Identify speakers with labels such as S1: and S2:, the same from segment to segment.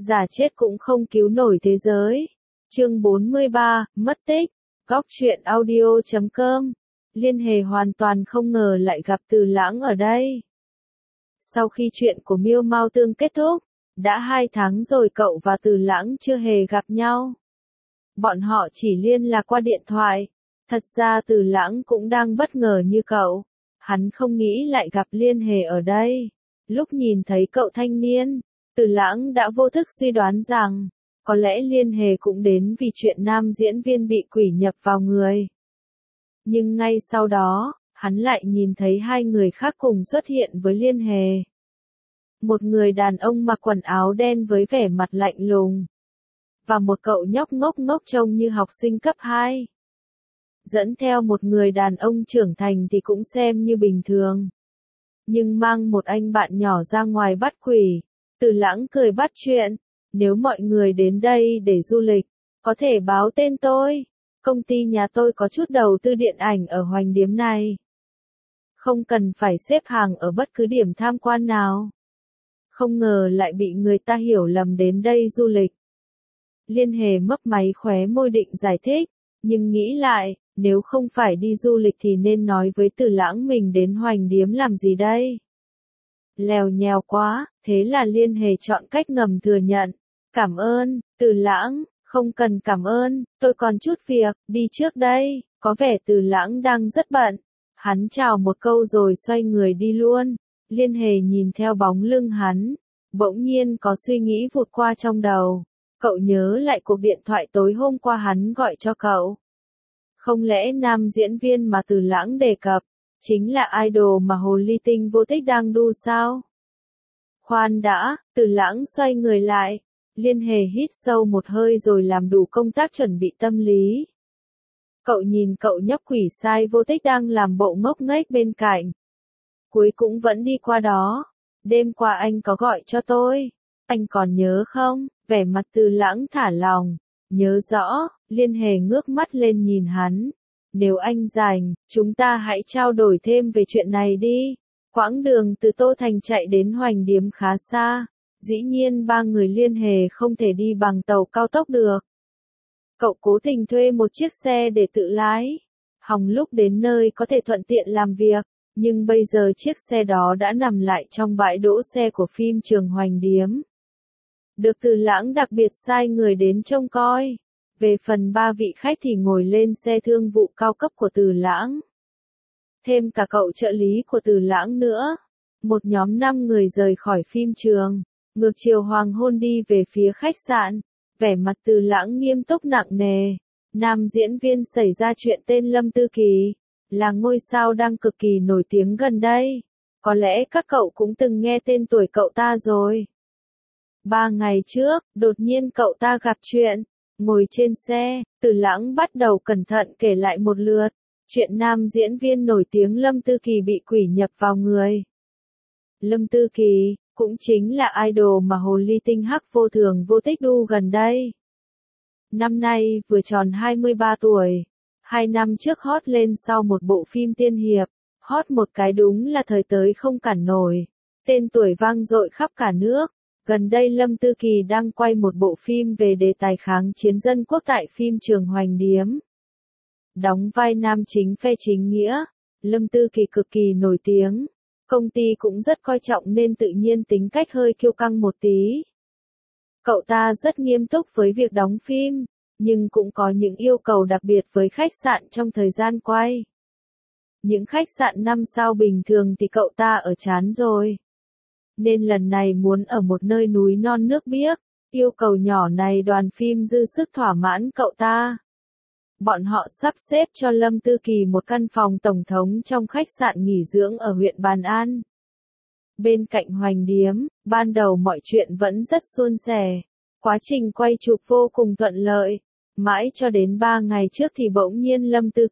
S1: giả chết cũng không cứu nổi thế giới. Chương 43, mất tích. Góc truyện audio.com. Liên Hề hoàn toàn không ngờ lại gặp Từ Lãng ở đây. Sau khi chuyện của Miêu Mao Tương kết thúc, đã 2 tháng rồi cậu và Từ Lãng chưa hề gặp nhau. Bọn họ chỉ liên lạc qua điện thoại. Thật ra Từ Lãng cũng đang bất ngờ như cậu. Hắn không nghĩ lại gặp Liên Hề ở đây. Lúc nhìn thấy cậu thanh niên, Từ Lãng đã vô thức suy đoán rằng, có lẽ Liên Hề cũng đến vì chuyện nam diễn viên bị quỷ nhập vào người. Nhưng ngay sau đó, hắn lại nhìn thấy 2 người khác cùng xuất hiện với Liên Hề. Một người đàn ông mặc quần áo đen với vẻ mặt lạnh lùng. Và một cậu nhóc ngốc ngốc trông như học sinh cấp 2. Dẫn theo một người đàn ông trưởng thành thì cũng xem như bình thường. Nhưng mang một anh bạn nhỏ ra ngoài bắt quỷ. Từ Lãng cười bắt chuyện. Nếu mọi người đến đây để du lịch, có thể báo tên tôi. Công ty nhà tôi có chút đầu tư điện ảnh ở Hoành Điếm này. Không cần phải xếp hàng ở bất cứ điểm tham quan nào. Không ngờ lại bị người ta hiểu lầm đến đây du lịch. Liên Hề mấp máy khóe môi định giải thích, nhưng nghĩ lại, nếu không phải đi du lịch thì nên nói với Từ Lãng mình đến Hoành Điếm làm gì đây. Lèo nhèo quá, thế là Liên Hề chọn cách ngầm thừa nhận. Cảm ơn, Từ Lãng, không cần cảm ơn, tôi còn chút việc, đi trước đây. Có vẻ Từ Lãng đang rất bận. Hắn chào một câu rồi xoay người đi luôn. Liên Hề nhìn theo bóng lưng hắn, bỗng nhiên có suy nghĩ vụt qua trong đầu. Cậu nhớ lại cuộc điện thoại tối hôm qua hắn gọi cho cậu. Không lẽ nam diễn viên mà Từ Lãng đề cập, chính là idol mà Hồ Ly Tinh vô tích đang đu sao? Khoan đã, Từ Lãng xoay người lại. Liên Hề hít sâu một hơi rồi làm đủ công tác chuẩn bị tâm lý. Cậu nhìn cậu nhóc quỷ sai vô tích đang làm bộ ngốc nghếch bên cạnh. Cuối cũng vẫn đi qua đó. Đêm qua anh có gọi cho tôi. Anh còn nhớ không? Vẻ mặt Từ Lãng thả lỏng. Nhớ rõ, Liên Hề ngước mắt lên nhìn hắn. Nếu anh rảnh, chúng ta hãy trao đổi thêm về chuyện này đi. Quãng đường từ Tô Thành chạy đến Hoành Điếm khá xa. Dĩ nhiên 3 người Liên Hề không thể đi bằng tàu cao tốc được. Cậu cố tình thuê một chiếc xe để tự lái. Hòng lúc đến nơi có thể thuận tiện làm việc. Nhưng bây giờ chiếc xe đó đã nằm lại trong bãi đỗ xe của phim trường Hoành Điếm. Được Từ Lãng đặc biệt sai người đến trông coi. Về phần 3 vị khách thì ngồi lên xe thương vụ cao cấp của Từ Lãng. Thêm cả cậu trợ lý của Từ Lãng nữa. Một nhóm 5 người rời khỏi phim trường. Ngược chiều hoàng hôn đi về phía khách sạn. Vẻ mặt Từ Lãng nghiêm túc nặng nề. Nam diễn viên xảy ra chuyện tên Lâm Tư Kỳ. Là ngôi sao đang cực kỳ nổi tiếng gần đây. Có lẽ các cậu cũng từng nghe tên tuổi cậu ta rồi. 3 ngày trước, đột nhiên cậu ta gặp chuyện. Ngồi trên xe, Từ Lãng bắt đầu cẩn thận kể lại một lượt. Chuyện nam diễn viên nổi tiếng Lâm Tư Kỳ bị quỷ nhập vào người. Lâm Tư Kỳ, cũng chính là idol mà Hồ Ly Tinh hắc vô thường vô tích đu gần đây. Năm nay vừa tròn 23 tuổi. 2 năm trước hot lên sau một bộ phim tiên hiệp. Hot một cái đúng là thời tới không cản nổi. Tên tuổi vang dội khắp cả nước. Gần đây Lâm Tư Kỳ đang quay một bộ phim về đề tài kháng chiến dân quốc tại phim trường Hoành Điếm. Đóng vai nam chính phe chính nghĩa. Lâm Tư Kỳ cực kỳ nổi tiếng. Công ty cũng rất coi trọng nên tự nhiên tính cách hơi kiêu căng một tí. Cậu ta rất nghiêm túc với việc đóng phim, nhưng cũng có những yêu cầu đặc biệt với khách sạn trong thời gian quay. Những khách sạn 5 sao bình thường thì cậu ta ở chán rồi. Nên lần này muốn ở một nơi núi non nước biếc, yêu cầu nhỏ này đoàn phim dư sức thỏa mãn cậu ta. Bọn họ sắp xếp cho Lâm Tư Kỳ một căn phòng tổng thống trong khách sạn nghỉ dưỡng ở huyện Bàn An. Bên cạnh Hoành Điếm, ban đầu mọi chuyện vẫn rất suôn sẻ. Quá trình quay chụp vô cùng thuận lợi. Mãi cho đến 3 ngày trước thì bỗng nhiên Lâm Tư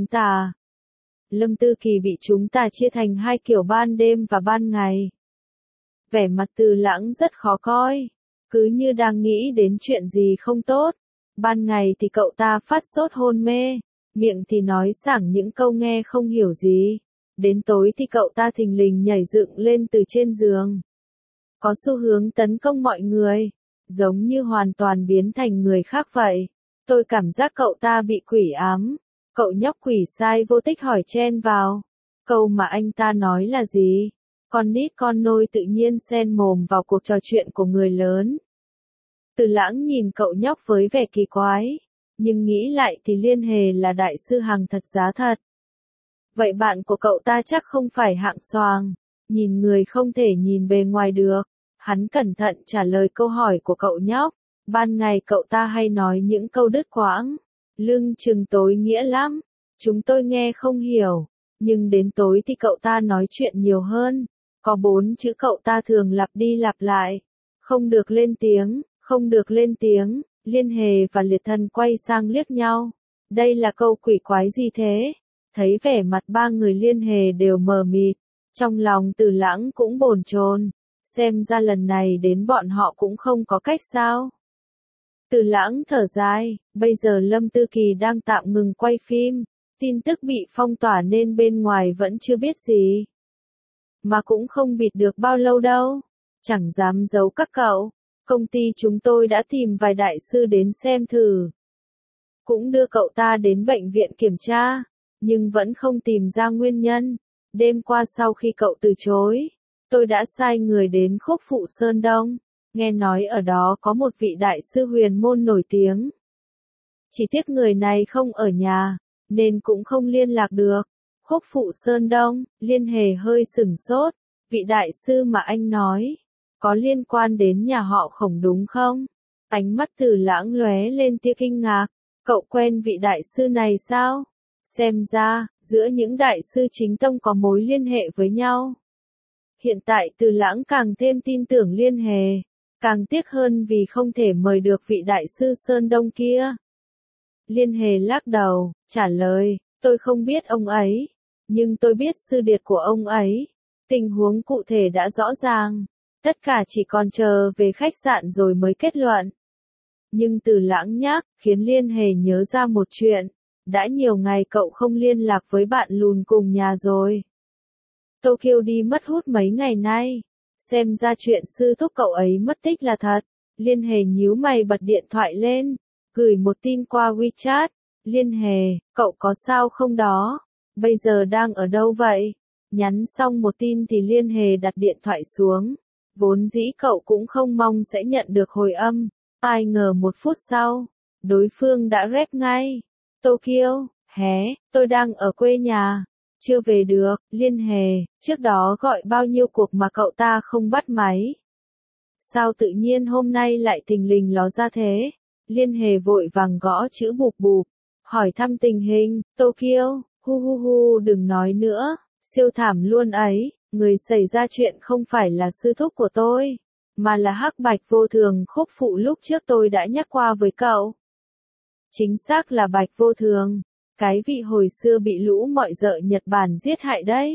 S1: Kỳ bị chúng ta chia thành 2 kiểu ban đêm và ban ngày. Vẻ mặt Từ Lãng rất khó coi. Cứ như đang nghĩ đến chuyện gì không tốt. Ban ngày thì cậu ta phát sốt hôn mê. Miệng thì nói sảng những câu nghe không hiểu gì. Đến tối thì cậu ta thình lình nhảy dựng lên từ trên giường. Có xu hướng tấn công mọi người. giống như hoàn toàn biến thành người khác vậy. Tôi cảm giác cậu ta bị quỷ ám. Cậu nhóc quỷ sai vô tích hỏi chen vào. Câu mà anh ta nói là gì? Con nít con nôi tự nhiên xen mồm vào cuộc trò chuyện của người lớn. Từ Lãng nhìn cậu nhóc với vẻ kỳ quái, nhưng nghĩ lại thì Liên Hề là đại sư hàng thật giá thật. Vậy bạn của cậu ta chắc không phải hạng xoàng, nhìn người không thể nhìn bề ngoài được. Hắn cẩn thận trả lời câu hỏi của cậu nhóc. Ban ngày cậu ta hay nói những câu đứt quãng, lưng chừng tối nghĩa lắm. Chúng tôi nghe không hiểu, nhưng đến tối thì cậu ta nói chuyện nhiều hơn. Có 4 chữ cậu ta thường lặp đi lặp lại. Không được lên tiếng, không được lên tiếng. Liên Hề và Liệt Thần quay sang liếc nhau. Đây là câu quỷ quái gì thế? Thấy vẻ mặt ba người Liên Hề đều mờ mịt, trong lòng Từ Lãng cũng bồn chồn. Xem ra lần này đến bọn họ cũng không có cách sao. Từ Lãng thở dài, bây giờ Lâm Tư Kỳ đang tạm ngừng quay phim, tin tức bị phong tỏa nên bên ngoài vẫn chưa biết gì. Mà cũng không bịt được bao lâu đâu, chẳng dám giấu các cậu. Công ty chúng tôi đã tìm vài đại sư đến xem thử. Cũng đưa cậu ta đến bệnh viện kiểm tra, nhưng vẫn không tìm ra nguyên nhân. Đêm qua sau khi cậu từ chối, tôi đã sai người đến Khúc Phụ Sơn Đông, nghe nói ở đó có một vị đại sư huyền môn nổi tiếng. Chỉ tiếc người này không ở nhà, nên cũng không liên lạc được. Khúc Phụ Sơn Đông, Liên Hề hơi sửng sốt, vị đại sư mà anh nói, có liên quan đến nhà họ Khổng đúng không? Ánh mắt Từ Lãng lóe lên tia kinh ngạc, cậu quen vị đại sư này sao? Xem ra, giữa những đại sư chính tông có mối liên hệ với nhau. Hiện tại Từ Lãng càng thêm tin tưởng Liên Hề, càng tiếc hơn vì không thể mời được vị đại sư Sơn Đông kia. Liên Hề lắc đầu, trả lời, tôi không biết ông ấy, nhưng tôi biết sư điệt của ông ấy. Tình huống cụ thể đã rõ ràng, tất cả chỉ còn chờ về khách sạn rồi mới kết luận. Nhưng Từ Lãng nhắc, khiến Liên Hề nhớ ra một chuyện. Đã nhiều ngày cậu không liên lạc với bạn lùn cùng nhà rồi. Tokyo đi mất hút mấy ngày nay. Xem ra chuyện sư thúc cậu ấy mất tích là thật. Liên Hề nhíu mày bật điện thoại lên, gửi một tin qua WeChat. Liên Hề, cậu có sao không đó? Bây giờ đang ở đâu vậy? Nhắn xong một tin thì Liên Hề đặt điện thoại xuống. Vốn dĩ cậu cũng không mong sẽ nhận được hồi âm. Ai ngờ 1 phút sau, đối phương đã rep ngay. Tokyo, tôi đang ở quê nhà. Chưa về được, Liên Hề, trước đó gọi bao nhiêu cuộc mà cậu ta không bắt máy. Sao tự nhiên hôm nay lại thình lình ló ra thế? Liên Hề vội vàng gõ chữ bụp bụp, hỏi thăm tình hình. Tokyo, đừng nói nữa, siêu thảm luôn ấy, người xảy ra chuyện không phải là sư thúc của tôi, mà là Hắc Bạch Vô Thường Khúc Phụ lúc trước tôi đã nhắc qua với cậu. Chính xác là Bạch Vô Thường, cái vị hồi xưa bị lũ mọi dợ Nhật Bản giết hại đấy.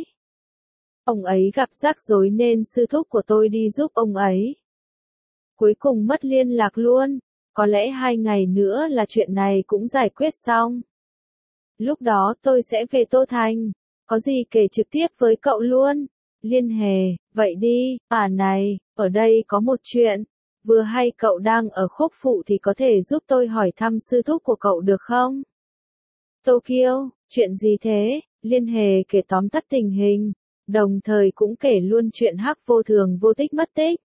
S1: Ông ấy gặp rắc rối nên sư thúc của tôi đi giúp ông ấy. Cuối cùng mất liên lạc luôn, có lẽ 2 ngày nữa là chuyện này cũng giải quyết xong. Lúc đó tôi sẽ về Tô Thành, có gì kể trực tiếp với cậu luôn. Liên Hề, vậy đi, này, ở đây có một chuyện. Vừa hay cậu đang ở Khúc Phụ thì có thể giúp tôi hỏi thăm sư thúc của cậu được không? Tokyo, chuyện gì thế? Liên Hề kể tóm tắt tình hình, đồng thời cũng kể luôn chuyện Hắc Vô Thường vô tích mất tích.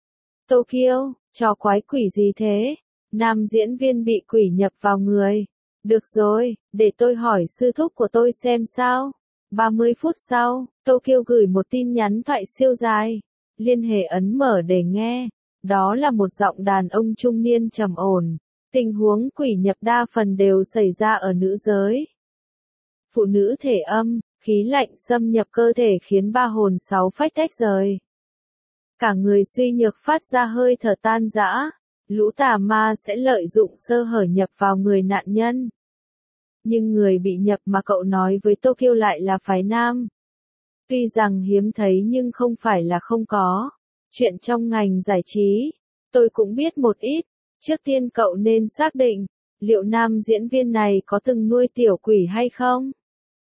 S1: Tokyo, trò quái quỷ gì thế? Nam diễn viên bị quỷ nhập vào người. Được rồi, để tôi hỏi sư thúc của tôi xem sao. 30 phút sau, Tokyo gửi một tin nhắn thoại siêu dài. Liên Hề ấn mở để nghe. Đó là một giọng đàn ông trung niên trầm ổn. Tình huống quỷ nhập đa phần đều xảy ra ở nữ giới. Phụ nữ thể âm, khí lạnh xâm nhập cơ thể khiến 3 hồn 6 phách tách rời. Cả người suy nhược phát ra hơi thở tan rã. Lũ tà ma sẽ lợi dụng sơ hở nhập vào người nạn nhân. Nhưng người bị nhập mà cậu nói với Tokyo lại là phái nam. Tuy rằng hiếm thấy nhưng không phải là không có. Chuyện trong ngành giải trí, tôi cũng biết một ít. Trước tiên cậu nên xác định, liệu nam diễn viên này có từng nuôi tiểu quỷ hay không?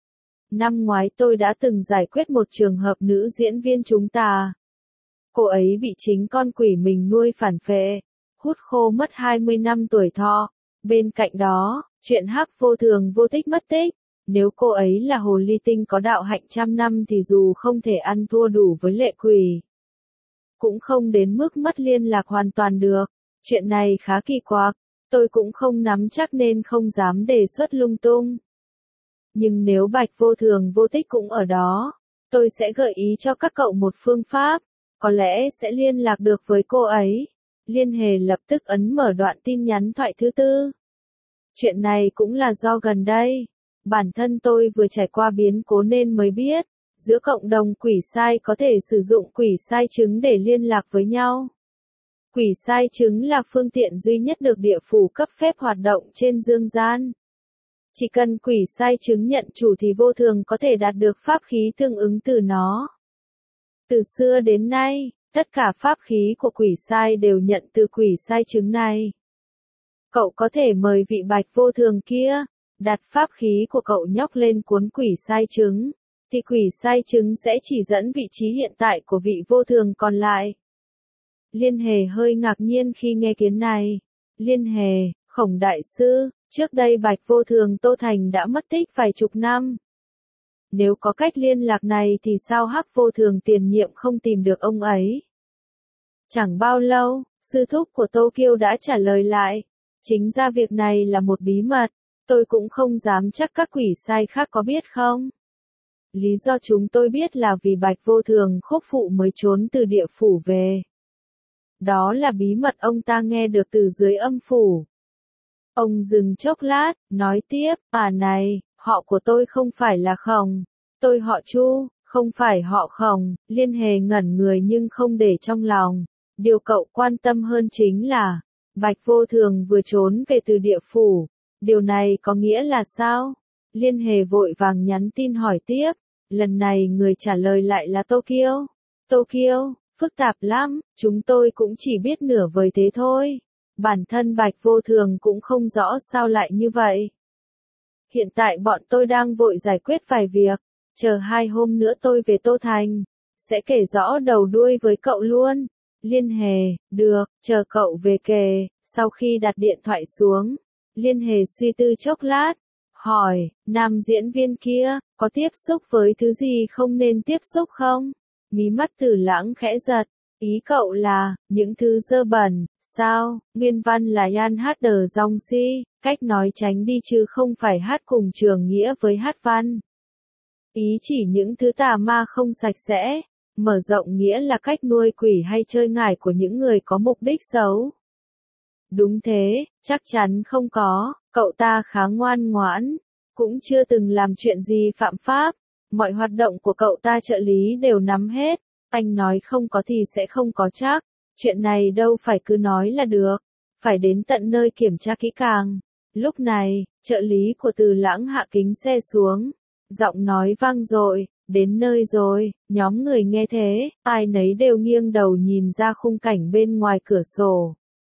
S1: Năm ngoái tôi đã từng giải quyết một trường hợp nữ diễn viên chúng ta. Cô ấy bị chính con quỷ mình nuôi phản phệ. hút khô mất 20 năm tuổi thọ. Bên cạnh đó, chuyện Hắc vô thường vô tích mất tích. Nếu cô ấy là hồ ly tinh có đạo hạnh trăm năm thì dù không thể ăn thua đủ với lệ quỷ, cũng không đến mức mất liên lạc hoàn toàn được. Chuyện này khá kỳ quặc, tôi cũng không nắm chắc nên không dám đề xuất lung tung. Nhưng nếu Bạch vô thường vô tích cũng ở đó, tôi sẽ gợi ý cho các cậu một phương pháp, có lẽ sẽ liên lạc được với cô ấy. Liên Hề lập tức ấn mở đoạn tin nhắn thoại thứ tư. Chuyện này cũng là do gần đây, bản thân tôi vừa trải qua biến cố nên mới biết, giữa cộng đồng quỷ sai có thể sử dụng quỷ sai chứng để liên lạc với nhau. Quỷ sai chứng là phương tiện duy nhất được địa phủ cấp phép hoạt động trên dương gian. Chỉ cần quỷ sai chứng nhận chủ thì vô thường có thể đạt được pháp khí tương ứng từ nó. Từ xưa đến nay, tất cả pháp khí của quỷ sai đều nhận từ quỷ sai chứng này. Cậu có thể mời vị Bạch vô thường kia, đặt pháp khí của cậu nhóc lên cuốn quỷ sai chứng, thì quỷ sai chứng sẽ chỉ dẫn vị trí hiện tại của vị vô thường còn lại. Liên Hề hơi ngạc nhiên khi nghe kiến này. Liên Hề, Khổng đại sư, trước đây Bạch vô thường Tô Thành đã mất tích vài chục năm. Nếu có cách liên lạc này thì sao Hắc vô thường tiền nhiệm không tìm được ông ấy? Chẳng bao lâu, sư thúc của Tô Kiêu đã trả lời lại. Chính ra việc này là một bí mật, tôi cũng không dám chắc các quỷ sai khác có biết không. Lý do chúng tôi biết là vì Bạch vô thường khốc phụ mới trốn từ địa phủ về. Đó là bí mật ông ta nghe được từ dưới âm phủ. Ông dừng chốc lát, nói tiếp, này, họ của tôi không phải là Khổng, tôi họ Chu, không phải họ Khổng. Liên Hề ngẩn người nhưng không để trong lòng. Điều cậu quan tâm hơn chính là, Bạch vô thường vừa trốn về từ địa phủ. Điều này có nghĩa là sao? Liên Hề vội vàng nhắn tin hỏi tiếp. Lần này người trả lời lại là Tokyo. Tokyo, phức tạp lắm, chúng tôi cũng chỉ biết nửa vời thế thôi. Bản thân Bạch vô thường cũng không rõ sao lại như vậy. Hiện tại bọn tôi đang vội giải quyết vài việc, chờ 2 hôm nữa tôi về Tô Thành, sẽ kể rõ đầu đuôi với cậu luôn. Liên Hề, được, chờ cậu về kể. Sau khi đặt điện thoại xuống, Liên Hề suy tư chốc lát, hỏi, nam diễn viên kia, có tiếp xúc với thứ gì không nên tiếp xúc không? Mí mắt Tử Lãng khẽ giật, ý cậu là, những thứ dơ bẩn, sao? Nguyên văn là Yan hát đờ dòng si, cách nói tránh đi chứ không phải hát cùng trường nghĩa với hát văn. Ý chỉ những thứ tà ma không sạch sẽ, mở rộng nghĩa là cách nuôi quỷ hay chơi ngải của những người có mục đích xấu. Đúng thế, chắc chắn không có, cậu ta khá ngoan ngoãn, cũng chưa từng làm chuyện gì phạm pháp, mọi hoạt động của cậu ta trợ lý đều nắm hết, anh nói không có thì sẽ không có chắc, chuyện này đâu phải cứ nói là được, phải đến tận nơi kiểm tra kỹ càng. Lúc này, trợ lý của Từ Lãng hạ kính xe xuống, giọng nói vang dội, đến nơi rồi. Nhóm người nghe thế, ai nấy đều nghiêng đầu nhìn ra khung cảnh bên ngoài cửa sổ.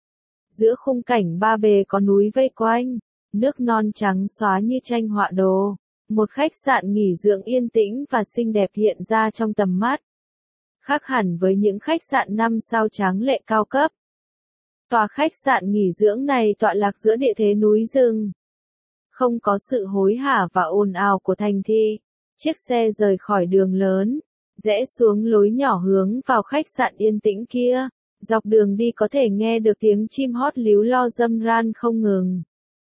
S1: Giữa khung cảnh ba bề có núi vây quanh, nước non trắng xóa như tranh họa đồ, một khách sạn nghỉ dưỡng yên tĩnh và xinh đẹp hiện ra trong tầm mắt. Khác hẳn với những khách sạn 5 sao tráng lệ cao cấp. Tòa khách sạn nghỉ dưỡng này tọa lạc giữa địa thế núi rừng. Không có sự hối hả và ồn ào của thành thị. Chiếc xe rời khỏi đường lớn, rẽ xuống lối nhỏ hướng vào khách sạn yên tĩnh kia. Dọc đường đi có thể nghe được tiếng chim hót líu lo râm ran không ngừng.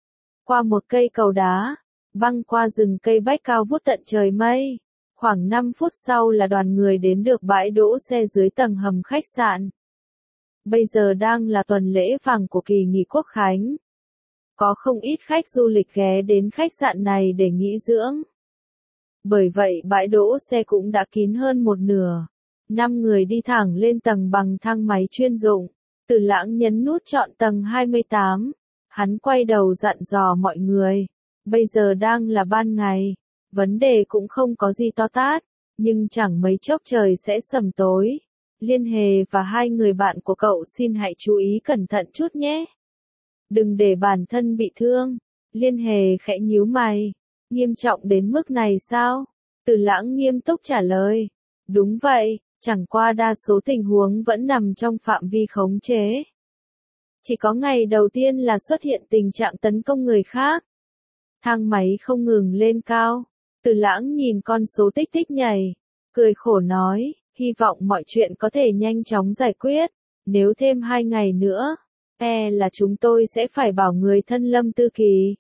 S1: Qua một cây cầu đá, băng qua rừng cây bách cao vút tận trời mây. Khoảng 5 phút sau là đoàn người đến được bãi đỗ xe dưới tầng hầm khách sạn. Bây giờ đang là tuần lễ vàng của kỳ nghỉ Quốc khánh. Có không ít khách du lịch ghé đến khách sạn này để nghỉ dưỡng. Bởi vậy bãi đỗ xe cũng đã kín hơn một nửa. 5 người đi thẳng lên tầng bằng thang máy chuyên dụng. Từ Lãng nhấn nút chọn tầng 28. Hắn quay đầu dặn dò mọi người. Bây giờ đang là ban ngày. Vấn đề cũng không có gì to tát. Nhưng chẳng mấy chốc trời sẽ sầm tối. Liên Hề và 2 người bạn của cậu xin hãy chú ý cẩn thận chút nhé. Đừng để bản thân bị thương. Liên Hề khẽ nhíu mày. Nghiêm trọng đến mức này sao? Từ Lãng nghiêm túc trả lời. Đúng vậy, chẳng qua đa số tình huống vẫn nằm trong phạm vi khống chế. Chỉ có ngày đầu tiên là xuất hiện tình trạng tấn công người khác. Thang máy không ngừng lên cao. Từ Lãng nhìn con số tích tích nhảy, cười khổ nói, hy vọng mọi chuyện có thể nhanh chóng giải quyết. Nếu thêm 2 ngày nữa, là chúng tôi sẽ phải bảo người thân Lâm Tư Kỳ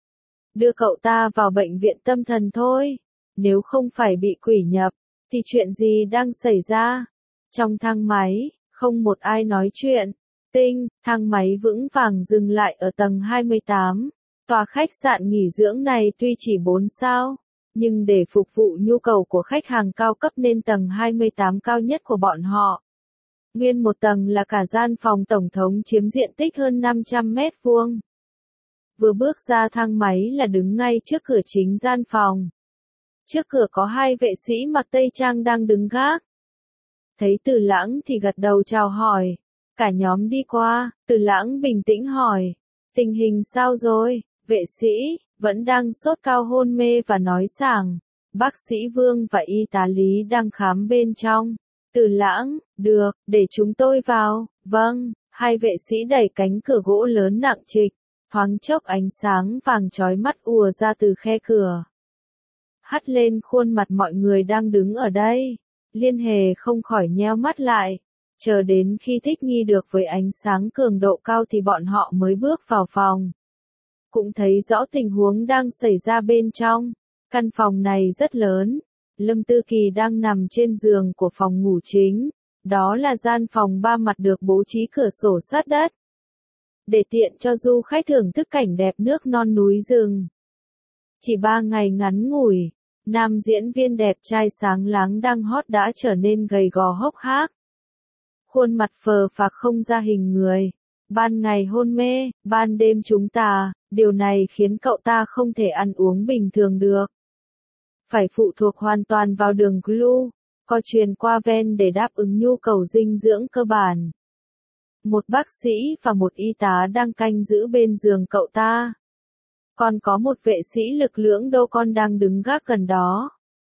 S1: đưa cậu ta vào bệnh viện tâm thần thôi. Nếu không phải bị quỷ nhập, thì chuyện gì đang xảy ra? Trong thang máy, không một ai nói chuyện. Thang máy vững vàng dừng lại ở tầng 28. Tòa khách sạn nghỉ dưỡng này tuy chỉ 4 sao, nhưng để phục vụ nhu cầu của khách hàng cao cấp nên tầng 28 cao nhất của bọn họ. Nguyên một tầng là cả gian phòng tổng thống chiếm diện tích hơn 500 mét vuông. Vừa bước ra thang máy là đứng ngay trước cửa chính gian phòng. Trước cửa có 2 vệ sĩ mặc tây trang đang đứng gác. Thấy Từ Lãng thì gật đầu chào hỏi. Cả nhóm đi qua, Từ Lãng bình tĩnh hỏi. Tình hình sao rồi? Vệ sĩ, vẫn đang sốt cao hôn mê và nói sảng. Bác sĩ Vương và y tá Lý đang khám bên trong. Từ Lãng, được, để chúng tôi vào. Vâng, 2 vệ sĩ đẩy cánh cửa gỗ lớn nặng trịch. Thoáng chốc ánh sáng vàng chói mắt ùa ra từ khe cửa, hắt lên khuôn mặt mọi người đang đứng ở đây. Liên Hề không khỏi nheo mắt lại, chờ đến khi thích nghi được với ánh sáng cường độ cao thì bọn họ mới bước vào phòng. Cũng thấy rõ tình huống đang xảy ra bên trong. Căn phòng này rất lớn. Lâm Tư Kỳ đang nằm trên giường của phòng ngủ chính. Đó là gian phòng 3 mặt được bố trí cửa sổ sát đất, để tiện cho du khách thưởng thức cảnh đẹp nước non núi rừng. Chỉ 3 ngày ngắn ngủi, nam diễn viên đẹp trai sáng láng đang hot đã trở nên gầy gò hốc hác. Khuôn mặt phờ phạc không ra hình người. Ban ngày hôn mê, ban đêm trúng tà, điều này khiến cậu ta không thể ăn uống bình thường được. Phải phụ thuộc hoàn toàn vào đường glu, có truyền qua ven để đáp ứng nhu cầu dinh dưỡng cơ bản. Một bác sĩ và một y tá đang canh giữ bên giường cậu ta. Còn có một vệ sĩ lực lưỡng đô con đang đứng gác gần đó.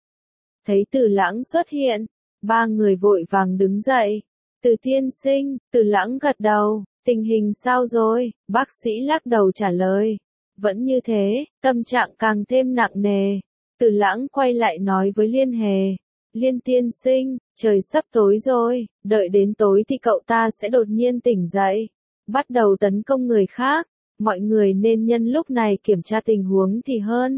S1: Thấy Từ Lãng xuất hiện, 3 người vội vàng đứng dậy. Từ tiên sinh, Từ Lãng gật đầu, tình hình sao rồi? Bác sĩ lắc đầu trả lời. Vẫn như thế, tâm trạng càng thêm nặng nề. Từ Lãng quay lại nói với Liên Hề. Liên tiên sinh, trời sắp tối rồi, đợi đến tối thì cậu ta sẽ đột nhiên tỉnh dậy, bắt đầu tấn công người khác. Mọi người nên nhân lúc này kiểm tra tình huống thì hơn.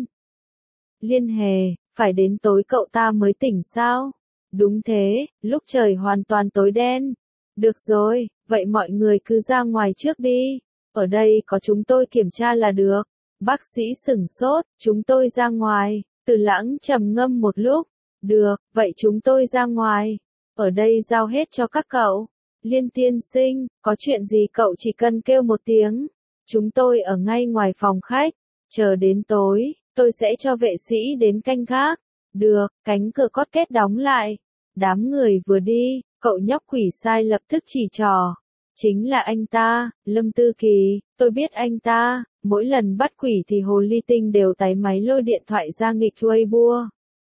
S1: Liên Hề, phải đến tối cậu ta mới tỉnh sao? Đúng thế, lúc trời hoàn toàn tối đen. Được rồi, vậy mọi người cứ ra ngoài trước đi. Ở đây có chúng tôi kiểm tra là được. Bác sĩ sửng sốt, chúng tôi ra ngoài. Từ Lãng trầm ngâm một lúc. Được, vậy chúng tôi ra ngoài. Ở đây giao hết cho các cậu. Liên tiên sinh, có chuyện gì cậu chỉ cần kêu một tiếng. Chúng tôi ở ngay ngoài phòng khách. Chờ đến tối, tôi sẽ cho vệ sĩ đến canh gác. Được, cánh cửa cót két đóng lại. Đám người vừa đi, cậu nhóc quỷ sai lập tức chỉ trỏ. Chính là anh ta, Lâm Tư Kỳ, tôi biết anh ta. Mỗi lần bắt quỷ thì Hồ Ly Tinh đều tái máy lôi điện thoại ra nghịch Weibo.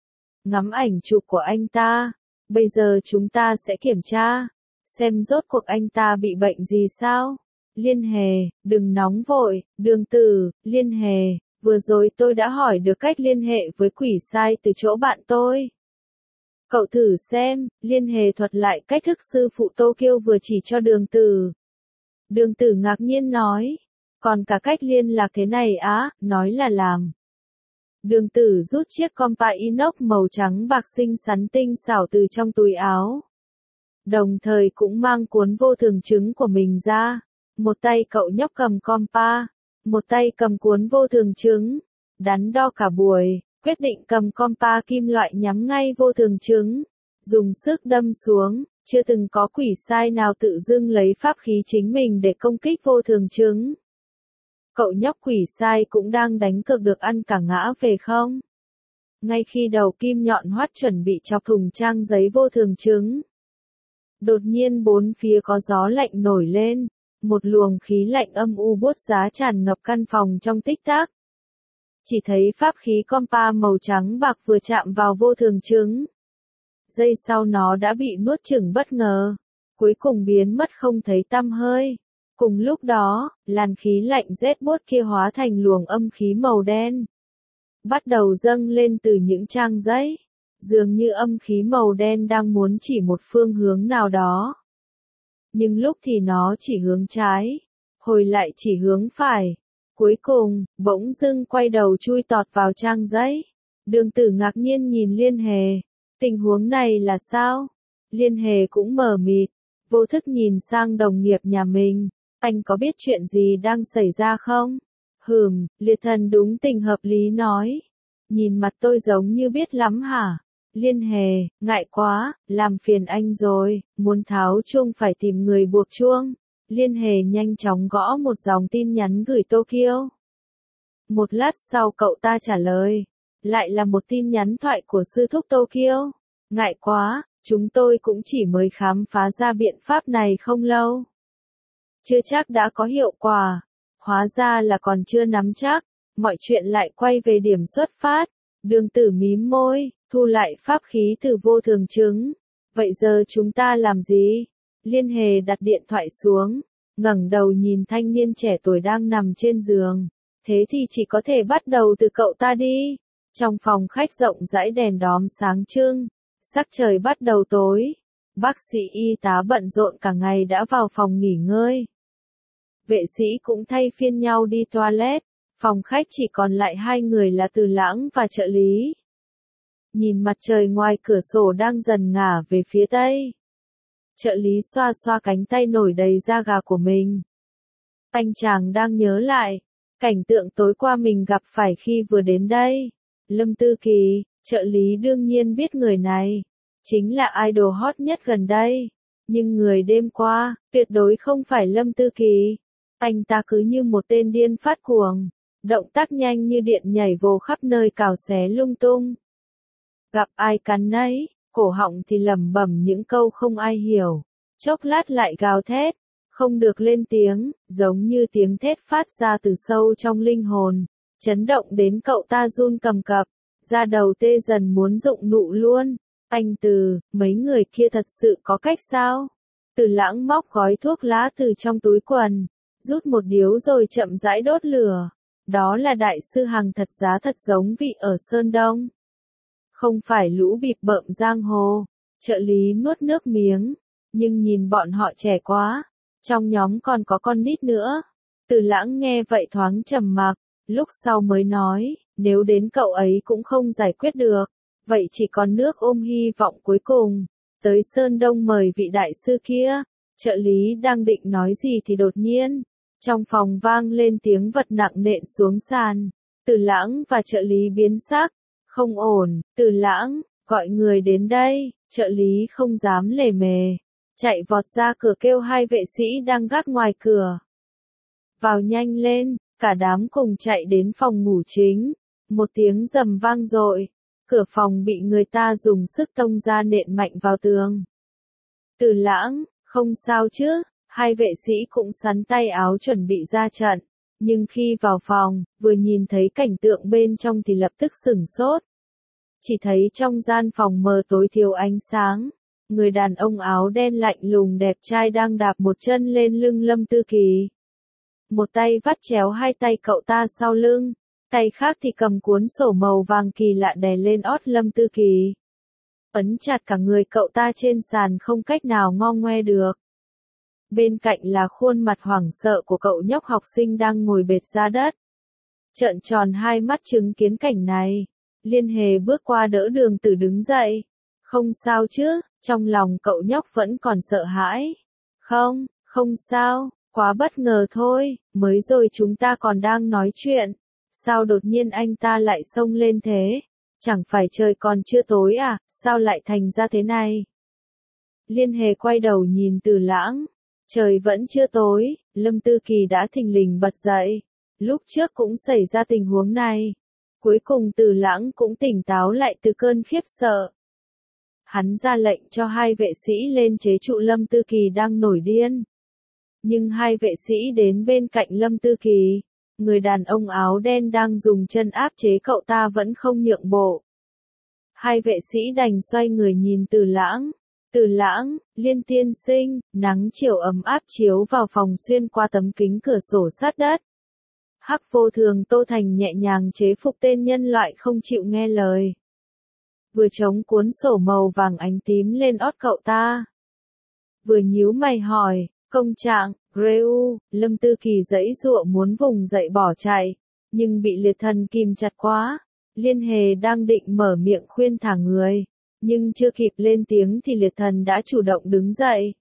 S1: Ngắm ảnh chụp của anh ta. Bây giờ chúng ta sẽ kiểm tra, xem rốt cuộc anh ta bị bệnh gì sao. Liên Hề, đừng nóng vội. Đường Tử, Liên Hề, vừa rồi tôi đã hỏi được cách liên hệ với quỷ sai từ chỗ bạn tôi. Cậu thử xem. Liên Hề thuật lại cách thức sư phụ Tokyo vừa chỉ cho Đường Tử. Đường Tử ngạc nhiên nói, còn cả cách liên lạc thế này á? Nói là làm. Đường Tử rút chiếc compa inox màu trắng bạc xinh xắn tinh xảo từ trong túi áo. Đồng thời cũng mang cuốn vô thường chứng của mình ra. Một tay cậu nhóc cầm compa, một tay cầm cuốn vô thường chứng. Đắn đo cả buổi, quyết định cầm compa kim loại nhắm ngay vô thường chứng. Dùng sức đâm xuống, chưa từng có quỷ sai nào tự dưng lấy pháp khí chính mình để công kích vô thường chứng. Cậu nhóc quỷ sai cũng đang đánh cược được ăn cả ngã về không? Ngay khi đầu kim nhọn hoắt chuẩn bị chọc thùng trang giấy vô thường chứng, đột nhiên bốn phía có gió lạnh nổi lên, một luồng khí lạnh âm u buốt giá tràn ngập căn phòng trong tích tắc. Chỉ thấy pháp khí compa màu trắng bạc vừa chạm vào vô thường chứng, giây sau nó đã bị nuốt chửng bất ngờ, cuối cùng biến mất không thấy tăm hơi. Cùng lúc đó, làn khí lạnh rét buốt kia hóa thành luồng âm khí màu đen. Bắt đầu dâng lên từ những trang giấy. Dường như âm khí màu đen đang muốn chỉ một phương hướng nào đó. Nhưng lúc thì nó chỉ hướng trái, hồi lại chỉ hướng phải. Cuối cùng, bỗng dưng quay đầu chui tọt vào trang giấy. Đường Tử ngạc nhiên nhìn Liên Hề. Tình huống này là sao? Liên Hề cũng mờ mịt, vô thức nhìn sang đồng nghiệp nhà mình. Anh có biết chuyện gì đang xảy ra không? Liệt thần đúng tình hợp lý nói. Nhìn mặt tôi giống như biết lắm hả? Liên Hề, ngại quá, làm phiền anh rồi, muốn tháo chuông phải tìm người buộc chuông. Liên Hề nhanh chóng gõ một dòng tin nhắn gửi Tokyo. Một lát sau cậu ta trả lời, lại là một tin nhắn thoại của sư thúc Tokyo. Ngại quá, chúng tôi cũng chỉ mới khám phá ra biện pháp này không lâu. Chưa chắc đã có hiệu quả, hóa ra là còn chưa nắm chắc, mọi chuyện lại quay về điểm xuất phát. Đường Tử mím môi, thu lại pháp khí từ vô thường chứng. Vậy giờ chúng ta làm gì? Liên Hề đặt điện thoại xuống, ngẩng đầu nhìn thanh niên trẻ tuổi đang nằm trên giường. Thế thì chỉ có thể bắt đầu từ cậu ta đi. Trong phòng khách rộng rãi đèn đóm sáng trưng, sắc trời bắt đầu tối. Bác sĩ y tá bận rộn cả ngày đã vào phòng nghỉ ngơi. Vệ sĩ cũng thay phiên nhau đi toilet. Phòng khách chỉ còn lại hai người là Từ Lãng và trợ lý. Nhìn mặt trời ngoài cửa sổ đang dần ngả về phía tây. Trợ lý xoa xoa cánh tay nổi đầy da gà của mình. Anh chàng đang nhớ lại cảnh tượng tối qua mình gặp phải khi vừa đến đây. Lâm Tư Kỳ, trợ lý đương nhiên biết người này. Chính là idol hot nhất gần đây. Nhưng người đêm qua, tuyệt đối không phải Lâm Tư Kỳ. Anh ta cứ như một tên điên phát cuồng. Động tác nhanh như điện nhảy vồ khắp nơi cào xé lung tung. Gặp ai cắn nấy, cổ họng thì lẩm bẩm những câu không ai hiểu. Chốc lát lại gào thét, không được lên tiếng, giống như tiếng thét phát ra từ sâu trong linh hồn, chấn động đến cậu ta run cầm cập, da đầu tê dần muốn rụng nụ luôn. Anh Từ, mấy người kia thật sự có cách sao? Từ Lãng móc gói thuốc lá từ trong túi quần, rút một điếu rồi chậm rãi đốt lửa. Đó là đại sư Hằng thật giá thật giống vị ở Sơn Đông. Không phải lũ bịp bợm giang hồ. Trợ lý nuốt nước miếng, nhưng nhìn bọn họ trẻ quá. Trong nhóm còn có con nít nữa. Từ Lãng nghe vậy thoáng trầm mặc, lúc sau mới nói, nếu đến cậu ấy cũng không giải quyết được, vậy chỉ còn nước ôm hy vọng cuối cùng. Tới Sơn Đông mời vị đại sư kia. Trợ lý đang định nói gì thì đột nhiên, trong phòng vang lên tiếng vật nặng nện xuống sàn. Từ Lãng và trợ lý biến sắc. Không ổn, Từ Lãng, gọi người đến đây. Trợ lý không dám lề mề, chạy vọt ra cửa kêu hai vệ sĩ đang gác ngoài cửa. Vào nhanh lên, cả đám cùng chạy đến phòng ngủ chính. Một tiếng rầm vang dội, cửa phòng bị người ta dùng sức tông ra nện mạnh vào tường. Từ Lãng, không sao chứ? Hai vệ sĩ cũng sắn tay áo chuẩn bị ra trận, nhưng khi vào phòng, vừa nhìn thấy cảnh tượng bên trong thì lập tức sửng sốt. Chỉ thấy trong gian phòng mờ tối thiếu ánh sáng, người đàn ông áo đen lạnh lùng đẹp trai đang đạp một chân lên lưng Lâm Tư Kỳ. Một tay vắt chéo hai tay cậu ta sau lưng, tay khác thì cầm cuốn sổ màu vàng kỳ lạ đè lên ót Lâm Tư Kỳ. Ấn chặt cả người cậu ta trên sàn không cách nào ngo ngoe được. Bên cạnh là khuôn mặt hoảng sợ của cậu nhóc học sinh đang ngồi bệt ra đất. Trợn tròn hai mắt chứng kiến cảnh này. Liên Hề bước qua đỡ Đường Tử đứng dậy. Không sao chứ, trong lòng cậu nhóc vẫn còn sợ hãi. Không sao, quá bất ngờ thôi, mới rồi chúng ta còn đang nói chuyện. Sao đột nhiên anh ta lại xông lên thế? Chẳng phải trời còn chưa tối à, sao lại thành ra thế này? Liên Hề quay đầu nhìn Từ Lãng. Trời vẫn chưa tối, Lâm Tư Kỳ đã thình lình bật dậy. Lúc trước cũng xảy ra tình huống này. Cuối cùng Từ Lãng cũng tỉnh táo lại từ cơn khiếp sợ. Hắn ra lệnh cho hai vệ sĩ lên chế trụ Lâm Tư Kỳ đang nổi điên. Nhưng hai vệ sĩ đến bên cạnh Lâm Tư Kỳ. Người đàn ông áo đen đang dùng chân áp chế cậu ta vẫn không nhượng bộ. Hai vệ sĩ đành xoay người nhìn Từ Lãng. Từ Lãng, Liên tiên sinh, nắng chiều ấm áp chiếu vào phòng xuyên qua tấm kính cửa sổ sát đất. Hắc Vô Thường Tô Thành nhẹ nhàng chế phục tên nhân loại không chịu nghe lời. Vừa chống cuốn sổ màu vàng ánh tím lên ót cậu ta. Vừa nhíu mày hỏi, công trạng, Greu, Lâm Tư Kỳ giãy giụa muốn vùng dậy bỏ chạy, nhưng bị liệt thần kìm chặt quá. Liên Hề đang định mở miệng khuyên thả người, nhưng chưa kịp lên tiếng thì liệt thần đã chủ động đứng dậy.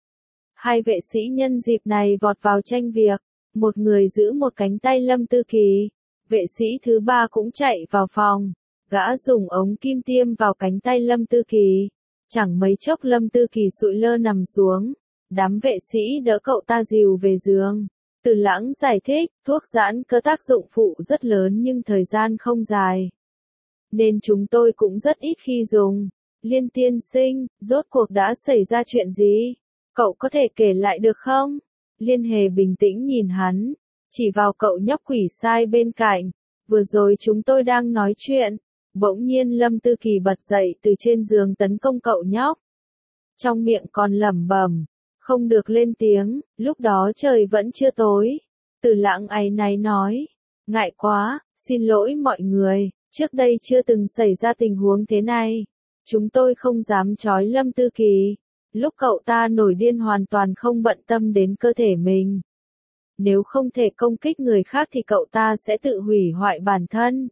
S1: Hai vệ sĩ nhân dịp này vọt vào tranh việc, một người giữ một cánh tay Lâm Tư Kỳ, vệ sĩ thứ ba cũng chạy vào phòng, gã dùng ống kim tiêm vào cánh tay Lâm Tư Kỳ. Chẳng mấy chốc Lâm Tư Kỳ sụi lơ nằm xuống, đám vệ sĩ đỡ cậu ta dìu về giường. Từ Lãng giải thích, thuốc giãn cơ tác dụng phụ rất lớn nhưng thời gian không dài, nên chúng tôi cũng rất ít khi dùng. Liên tiên sinh, rốt cuộc đã xảy ra chuyện gì? Cậu có thể kể lại được không? Liên Hề bình tĩnh nhìn hắn, chỉ vào cậu nhóc quỷ sai bên cạnh. Vừa rồi chúng tôi đang nói chuyện, bỗng nhiên Lâm Tư Kỳ bật dậy từ trên giường tấn công cậu nhóc. Trong miệng còn lẩm bẩm, không được lên tiếng, lúc đó trời vẫn chưa tối. Từ Lãng áy náy nói, ngại quá, xin lỗi mọi người, trước đây chưa từng xảy ra tình huống thế này. Chúng tôi không dám trói Lâm Tư Kỳ. Lúc cậu ta nổi điên hoàn toàn không bận tâm đến cơ thể mình. Nếu không thể công kích người khác thì cậu ta sẽ tự hủy hoại bản thân.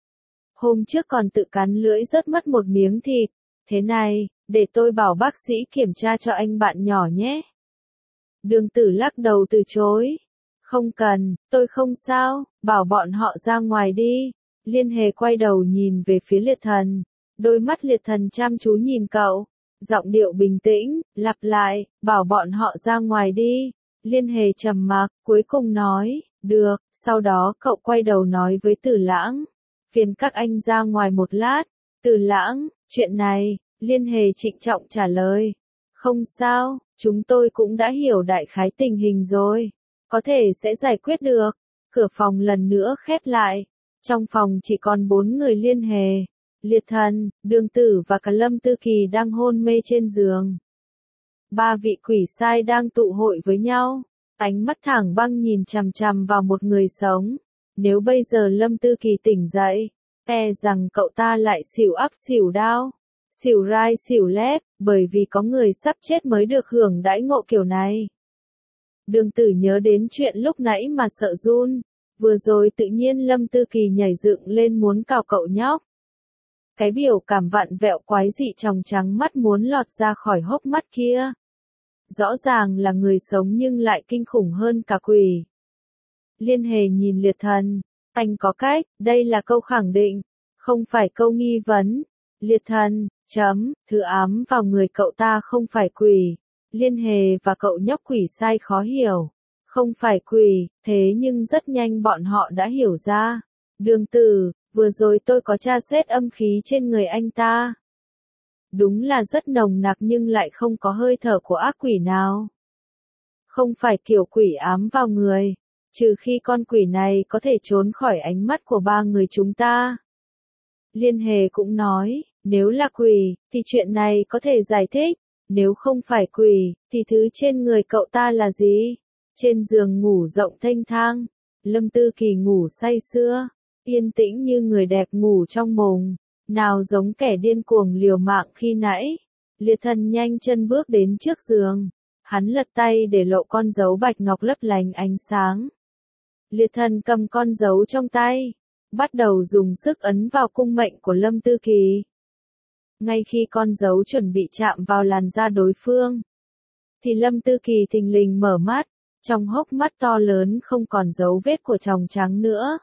S1: Hôm trước còn tự cắn lưỡi rớt mất một miếng thịt. Thế này, để tôi bảo bác sĩ kiểm tra cho anh bạn nhỏ nhé. Đường Tử lắc đầu từ chối. Không cần, tôi không sao, bảo bọn họ ra ngoài đi. Liên Hề quay đầu nhìn về phía liệt thần. Đôi mắt liệt thần chăm chú nhìn cậu. Giọng điệu bình tĩnh, lặp lại, bảo bọn họ ra ngoài đi. Liên Hề trầm mặc, cuối cùng nói, được, sau đó cậu quay đầu nói với Từ Lãng. Phiền các anh ra ngoài một lát. Từ Lãng, chuyện này, Liên Hề trịnh trọng trả lời. Không sao, chúng tôi cũng đã hiểu đại khái tình hình rồi. Có thể sẽ giải quyết được. Cửa phòng lần nữa khép lại. Trong phòng chỉ còn 4 người. Liên Hề, liệt thần, Đường Tử và cả Lâm Tư Kỳ đang hôn mê trên giường. 3 vị quỷ sai đang tụ hội với nhau, ánh mắt thẳng băng nhìn chằm chằm vào một người sống. Nếu bây giờ Lâm Tư Kỳ tỉnh dậy, e rằng cậu ta lại xỉu ắp xỉu đao, xỉu rai xỉu lép, bởi vì có người sắp chết mới được hưởng đãi ngộ kiểu này. Đường Tử nhớ đến chuyện lúc nãy mà sợ run, vừa rồi tự nhiên Lâm Tư Kỳ nhảy dựng lên muốn cào cậu nhóc. Cái biểu cảm vặn vẹo quái dị tròng trắng mắt muốn lọt ra khỏi hốc mắt kia. Rõ ràng là người sống nhưng lại kinh khủng hơn cả quỷ. Liên Hề nhìn liệt thần, anh có cách, đây là câu khẳng định, không phải câu nghi vấn. Liệt thần, thứ ám vào người cậu ta không phải quỷ. Liên Hề và cậu nhóc quỷ sai khó hiểu. Không phải quỷ, thế nhưng rất nhanh bọn họ đã hiểu ra. Đường Tử, vừa rồi tôi có tra xét âm khí trên người anh ta. Đúng là rất nồng nặc nhưng lại không có hơi thở của ác quỷ nào. Không phải kiểu quỷ ám vào người, trừ khi con quỷ này có thể trốn khỏi ánh mắt của 3 người chúng ta. Liên Hề cũng nói, nếu là quỷ, thì chuyện này có thể giải thích. Nếu không phải quỷ, thì thứ trên người cậu ta là gì? Trên giường ngủ rộng thênh thang, Lâm Tư Kỳ ngủ say sưa, yên tĩnh như người đẹp ngủ trong mộng, nào giống kẻ điên cuồng liều mạng khi nãy. Liệt thần nhanh chân bước đến trước giường, hắn lật tay để lộ con dấu bạch ngọc lấp lánh ánh sáng. Liệt thần cầm con dấu trong tay, bắt đầu dùng sức ấn vào cung mệnh của Lâm Tư Kỳ. Ngay khi con dấu chuẩn bị chạm vào làn da đối phương, thì Lâm Tư Kỳ thình lình mở mắt, trong hốc mắt to lớn không còn dấu vết của tròng trắng nữa.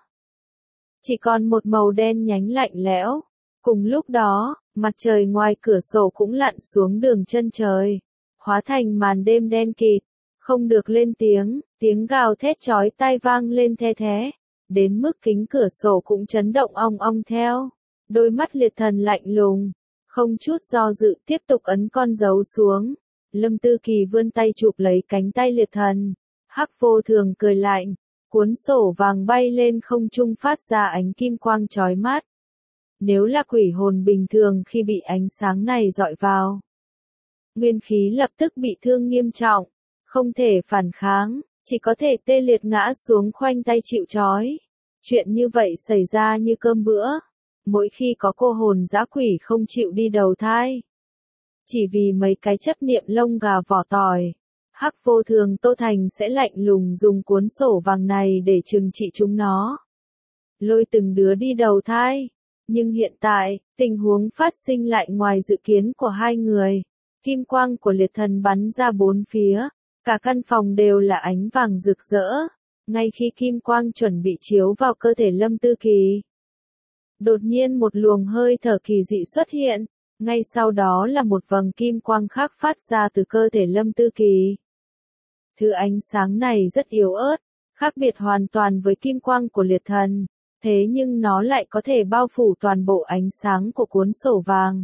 S1: Chỉ còn một màu đen nhánh lạnh lẽo. Cùng lúc đó, mặt trời ngoài cửa sổ cũng lặn xuống đường chân trời, hóa thành màn đêm đen kịt. Không được lên tiếng, tiếng gào thét chói tai vang lên the thé, đến mức kính cửa sổ cũng chấn động ong ong theo. Đôi mắt liệt thần lạnh lùng, không chút do dự tiếp tục ấn con dấu xuống. Lâm Tư Kỳ vươn tay chụp lấy cánh tay liệt thần. Hắc Vô Thường cười lạnh, cuốn sổ vàng bay lên không trung phát ra ánh kim quang chói mắt. Nếu là quỷ hồn bình thường khi bị ánh sáng này dọi vào, nguyên khí lập tức bị thương nghiêm trọng, không thể phản kháng, chỉ có thể tê liệt ngã xuống khoanh tay chịu trói. Chuyện như vậy xảy ra như cơm bữa, mỗi khi có cô hồn dã quỷ không chịu đi đầu thai. Chỉ vì mấy cái chấp niệm lông gà vỏ tỏi, Hắc Vô Thường Tô Thành sẽ lạnh lùng dùng cuốn sổ vàng này để trừng trị chúng nó. Lôi từng đứa đi đầu thai. Nhưng hiện tại, tình huống phát sinh lại ngoài dự kiến của hai người. Kim quang của liệt thần bắn ra bốn phía, cả căn phòng đều là ánh vàng rực rỡ. Ngay khi kim quang chuẩn bị chiếu vào cơ thể Lâm Tư Kỳ, đột nhiên một luồng hơi thở kỳ dị xuất hiện, ngay sau đó là một vầng kim quang khác phát ra từ cơ thể Lâm Tư Kỳ. Thứ ánh sáng này rất yếu ớt, khác biệt hoàn toàn với kim quang của liệt thần, thế nhưng nó lại có thể bao phủ toàn bộ ánh sáng của cuốn sổ vàng.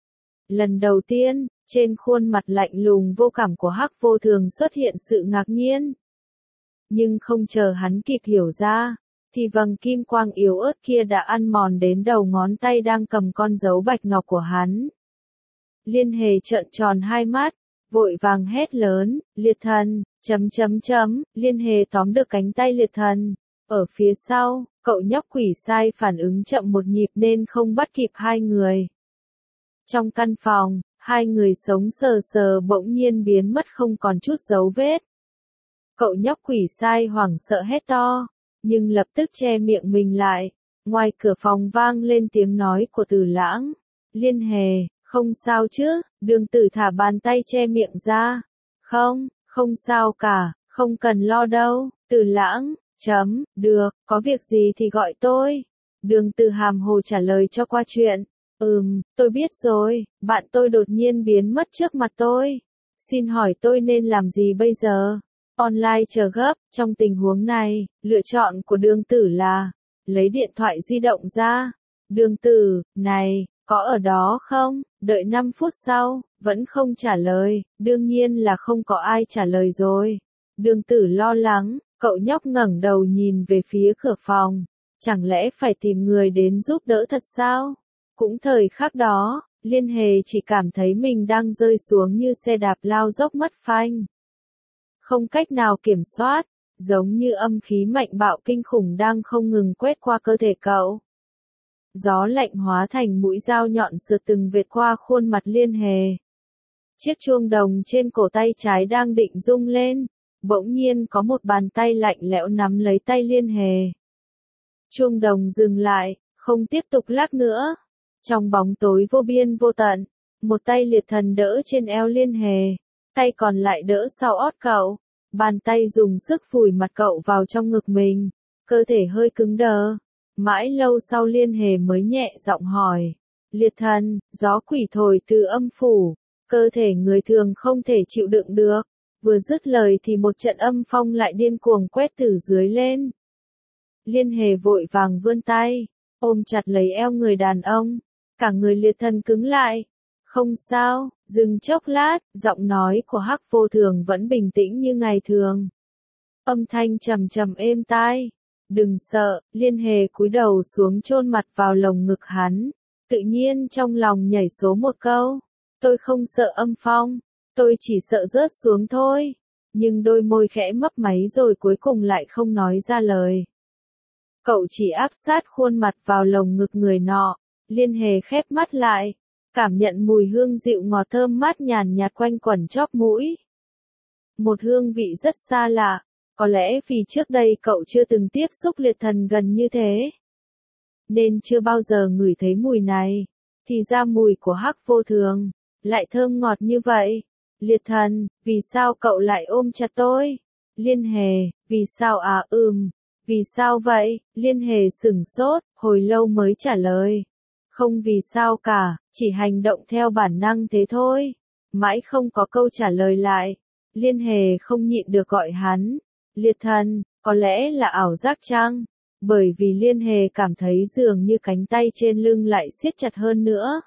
S1: Lần đầu tiên, trên khuôn mặt lạnh lùng vô cảm của Hắc Vô Thường xuất hiện sự ngạc nhiên. Nhưng không chờ hắn kịp hiểu ra, thì vầng kim quang yếu ớt kia đã ăn mòn đến đầu ngón tay đang cầm con dấu bạch ngọc của hắn. Liên Hề trợn tròn hai mắt, vội vàng hét lớn, liệt thần, Liên Hề tóm được cánh tay liệt thần. Ở phía sau, cậu nhóc quỷ sai phản ứng chậm một nhịp nên không bắt kịp hai người. Trong căn phòng, hai người sống sờ sờ bỗng nhiên biến mất không còn chút dấu vết. Cậu nhóc quỷ sai hoảng sợ hét to, nhưng lập tức che miệng mình lại. Ngoài cửa phòng vang lên tiếng nói của Từ Lãng. Liên Hề, không sao chứ? Đường Tử thả bàn tay che miệng ra. Không sao cả, không cần lo đâu. Từ Lãng, được, có việc gì thì gọi tôi. Đường Tử hàm hồ trả lời cho qua chuyện. Tôi biết rồi, bạn tôi đột nhiên biến mất trước mặt tôi. Xin hỏi tôi nên làm gì bây giờ? Online chờ gấp, trong tình huống này, lựa chọn của Đường Tử là lấy điện thoại di động ra. Đường Tử, này, có ở đó không? Đợi 5 phút sau, vẫn không trả lời, đương nhiên là không có ai trả lời rồi. Đường Tử lo lắng, cậu nhóc ngẩng đầu nhìn về phía cửa phòng, chẳng lẽ phải tìm người đến giúp đỡ thật sao? Cũng thời khắc đó, Liên Hề chỉ cảm thấy mình đang rơi xuống như xe đạp lao dốc mất phanh. Không cách nào kiểm soát, giống như âm khí mạnh bạo kinh khủng đang không ngừng quét qua cơ thể cậu. Gió lạnh hóa thành mũi dao nhọn sượt từng vệt qua khuôn mặt Liên Hề. Chiếc chuông đồng trên cổ tay trái đang định rung lên, bỗng nhiên có một bàn tay lạnh lẽo nắm lấy tay Liên Hề. Chuông đồng dừng lại, không tiếp tục lắc nữa. Trong bóng tối vô biên vô tận, một tay liệt thần đỡ trên eo Liên Hề, tay còn lại đỡ sau ót cậu. Bàn tay dùng sức phủi mặt cậu vào trong ngực mình, cơ thể hơi cứng đờ. Mãi lâu sau Liên Hề mới nhẹ giọng hỏi, liệt thần, gió quỷ thổi từ âm phủ, cơ thể người thường không thể chịu đựng được. Vừa dứt lời thì một trận âm phong lại điên cuồng quét từ dưới lên. Liên Hề vội vàng vươn tay, ôm chặt lấy eo người đàn ông, cả người liệt thần cứng lại. Không sao, dừng chốc lát, giọng nói của Hắc Vô Thường vẫn bình tĩnh như ngày thường. Âm thanh trầm trầm êm tai. Đừng sợ, Liên Hề cúi đầu xuống chôn mặt vào lồng ngực hắn, tự nhiên trong lòng nhảy số một câu. Tôi không sợ âm phong, tôi chỉ sợ rớt xuống thôi. Nhưng đôi môi khẽ mấp máy rồi cuối cùng lại không nói ra lời. Cậu chỉ áp sát khuôn mặt vào lồng ngực người nọ. Liên Hề khép mắt lại, cảm nhận mùi hương dịu ngọt thơm mát nhàn nhạt quanh quẩn chóp mũi. Một hương vị rất xa lạ, có lẽ vì trước đây cậu chưa từng tiếp xúc liệt thần gần như thế, nên chưa bao giờ ngửi thấy mùi này. Thì ra mùi của Hắc Vô Thường lại thơm ngọt như vậy. Liệt thần, vì sao cậu lại ôm chặt tôi? Liên Hề, vì sao à? Vì sao vậy? Liên Hề sửng sốt, hồi lâu mới trả lời. Không vì sao cả, chỉ hành động theo bản năng thế thôi. Mãi không có câu trả lời lại. Liên Hề không nhịn được gọi hắn. Liệt thần, có lẽ là ảo giác chăng? Bởi vì Liên Hề cảm thấy dường như cánh tay trên lưng lại siết chặt hơn nữa.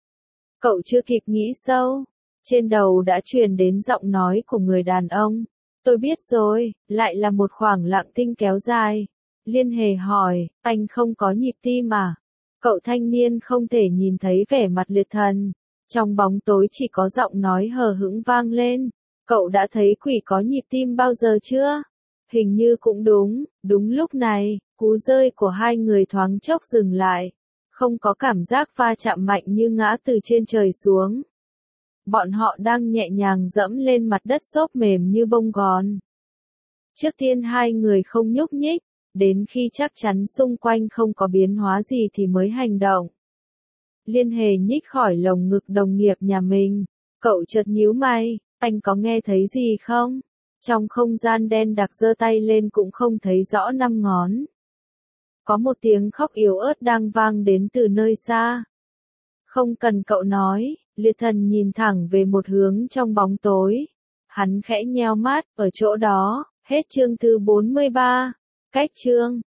S1: Cậu chưa kịp nghĩ sâu, trên đầu đã truyền đến giọng nói của người đàn ông. Tôi biết rồi, lại là một khoảng lặng thinh kéo dài. Liên Hề hỏi, anh không có nhịp tim à? Cậu thanh niên không thể nhìn thấy vẻ mặt liệt thần, Trong bóng tối chỉ có giọng nói hờ hững vang lên. Cậu đã thấy quỷ có nhịp tim bao giờ chưa? Hình như cũng đúng, đúng lúc này, cú rơi của hai người thoáng chốc dừng lại. Không có cảm giác va chạm mạnh như ngã từ trên trời xuống. Bọn họ đang nhẹ nhàng dẫm lên mặt đất xốp mềm như bông gòn. Trước tiên hai người không nhúc nhích, đến khi chắc chắn xung quanh không có biến hóa gì thì mới hành động. Liên Hề nhích khỏi lồng ngực đồng nghiệp nhà mình. Cậu chợt nhíu mày, anh có nghe thấy gì không? Trong không gian đen đặc giơ tay lên cũng không thấy rõ năm ngón. Có một tiếng khóc yếu ớt đang vang đến từ nơi xa. Không cần cậu nói, Liệt Thần nhìn thẳng về một hướng trong bóng tối. Hắn khẽ nheo mắt, ở chỗ đó, hết chương thứ 43. Cách chương